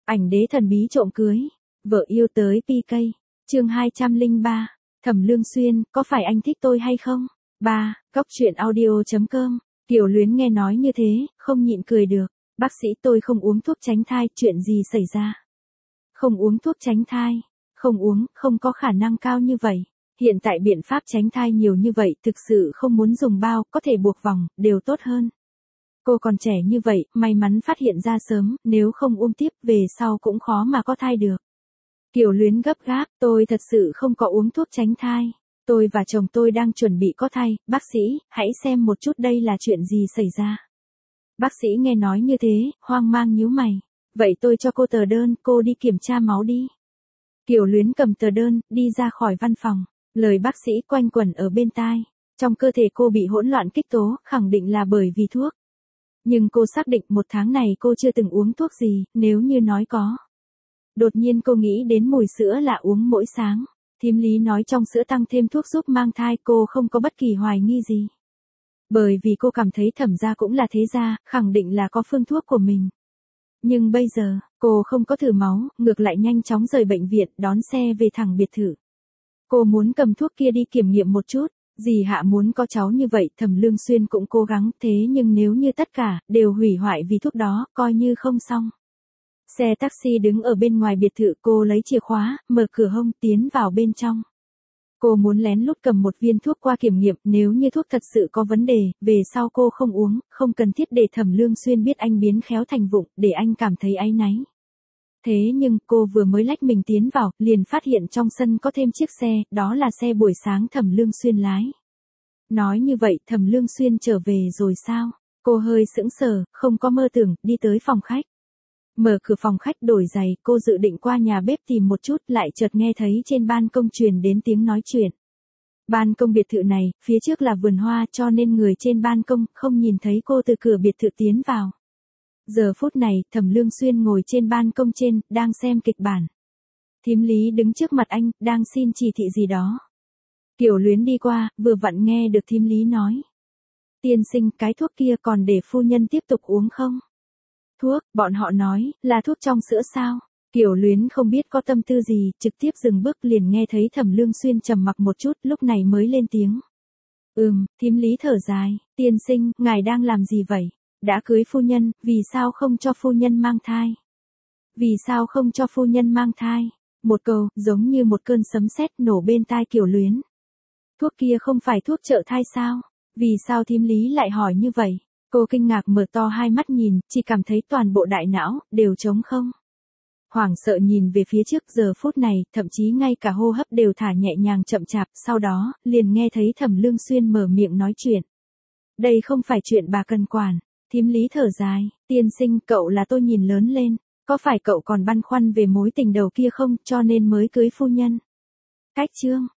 Ảnh đế thần bí trộm cưới. Vợ yêu tới PK. Chương 203. Thẩm Lương Xuyên, có phải anh thích tôi hay không? 3. Góc truyện audio.com. Kiều Luyến nghe nói như thế, không nhịn cười được. Bác sĩ, tôi không uống thuốc tránh thai, chuyện gì xảy ra? Không uống thuốc tránh thai. Không uống, không có khả năng cao như vậy. Hiện tại biện pháp tránh thai nhiều như vậy, thực sự không muốn dùng bao, có thể buộc vòng, đều tốt hơn. Cô còn trẻ như vậy, may mắn phát hiện ra sớm, nếu không uống tiếp, về sau cũng khó mà có thai được. Kiều Luyến gấp gáp, tôi thật sự không có uống thuốc tránh thai. Tôi và chồng tôi đang chuẩn bị có thai, bác sĩ, hãy xem một chút đây là chuyện gì xảy ra. Bác sĩ nghe nói như thế, hoang mang nhíu mày. Vậy tôi cho cô tờ đơn, cô đi kiểm tra máu đi. Kiều Luyến cầm tờ đơn, đi ra khỏi văn phòng. Lời bác sĩ quanh quẩn ở bên tai. Trong cơ thể cô bị hỗn loạn kích tố, khẳng định là bởi vì thuốc. Nhưng cô xác định một tháng này cô chưa từng uống thuốc gì, nếu như nói có. Đột nhiên cô nghĩ đến mùi sữa là uống mỗi sáng. Thím Lý nói trong sữa tăng thêm thuốc giúp mang thai, cô không có bất kỳ hoài nghi gì. Bởi vì cô cảm thấy Thẩm gia cũng là thế gia, khẳng định là có phương thuốc của mình. Nhưng bây giờ, cô không có thử máu, ngược lại nhanh chóng rời bệnh viện, đón xe về thẳng biệt thự. Cô muốn cầm thuốc kia đi kiểm nghiệm một chút. Dì Hạ muốn có cháu như vậy, Thẩm Lương Xuyên cũng cố gắng, thế nhưng nếu như tất cả đều hủy hoại vì thuốc đó, coi như không xong. Xe taxi đứng ở bên ngoài biệt thự, cô lấy chìa khóa, mở cửa hông, tiến vào bên trong. Cô muốn lén lút cầm một viên thuốc qua kiểm nghiệm, nếu như thuốc thật sự có vấn đề, về sau cô không uống, không cần thiết để Thẩm Lương Xuyên biết anh biến khéo thành vụng, để anh cảm thấy áy náy. Thế nhưng, cô vừa mới lách mình tiến vào, liền phát hiện trong sân có thêm chiếc xe, đó là xe buổi sáng Thẩm Lương Xuyên lái. Nói như vậy, Thẩm Lương Xuyên trở về rồi sao? Cô hơi sững sờ, không có mơ tưởng, đi tới phòng khách. Mở cửa phòng khách đổi giày, cô dự định qua nhà bếp tìm một chút, lại chợt nghe thấy trên ban công truyền đến tiếng nói chuyện. Ban công biệt thự này, phía trước là vườn hoa, cho nên người trên ban công không nhìn thấy cô từ cửa biệt thự tiến vào. Giờ phút này, Thẩm Lương Xuyên ngồi trên ban công trên, đang xem kịch bản. Thím Lý đứng trước mặt anh, đang xin chỉ thị gì đó. Kiều Luyến đi qua, vừa vặn nghe được thím Lý nói. Tiên sinh, cái thuốc kia còn để phu nhân tiếp tục uống không? Thuốc, bọn họ nói, là thuốc trong sữa sao? Kiều Luyến không biết có tâm tư gì, trực tiếp dừng bước liền nghe thấy Thẩm Lương Xuyên trầm mặc một chút, lúc này mới lên tiếng. Thím Lý thở dài, tiên sinh, ngài đang làm gì vậy? Đã cưới phu nhân, vì sao không cho phu nhân mang thai? Vì sao không cho phu nhân mang thai? Một câu, giống như một cơn sấm sét nổ bên tai Kiều Luyến. Thuốc kia không phải thuốc trợ thai sao? Vì sao thím Lý lại hỏi như vậy? Cô kinh ngạc mở to hai mắt nhìn, chỉ cảm thấy toàn bộ đại não, đều trống không. Hoảng sợ nhìn về phía trước, giờ phút này, thậm chí ngay cả hô hấp đều thả nhẹ nhàng chậm chạp, sau đó, liền nghe thấy Thẩm Lương Xuyên mở miệng nói chuyện. Đây không phải chuyện bà cần quản. Thím Lý thở dài, tiên sinh, cậu là tôi nhìn lớn lên, có phải cậu còn băn khoăn về mối tình đầu kia không, cho nên mới cưới phu nhân? Cách chương.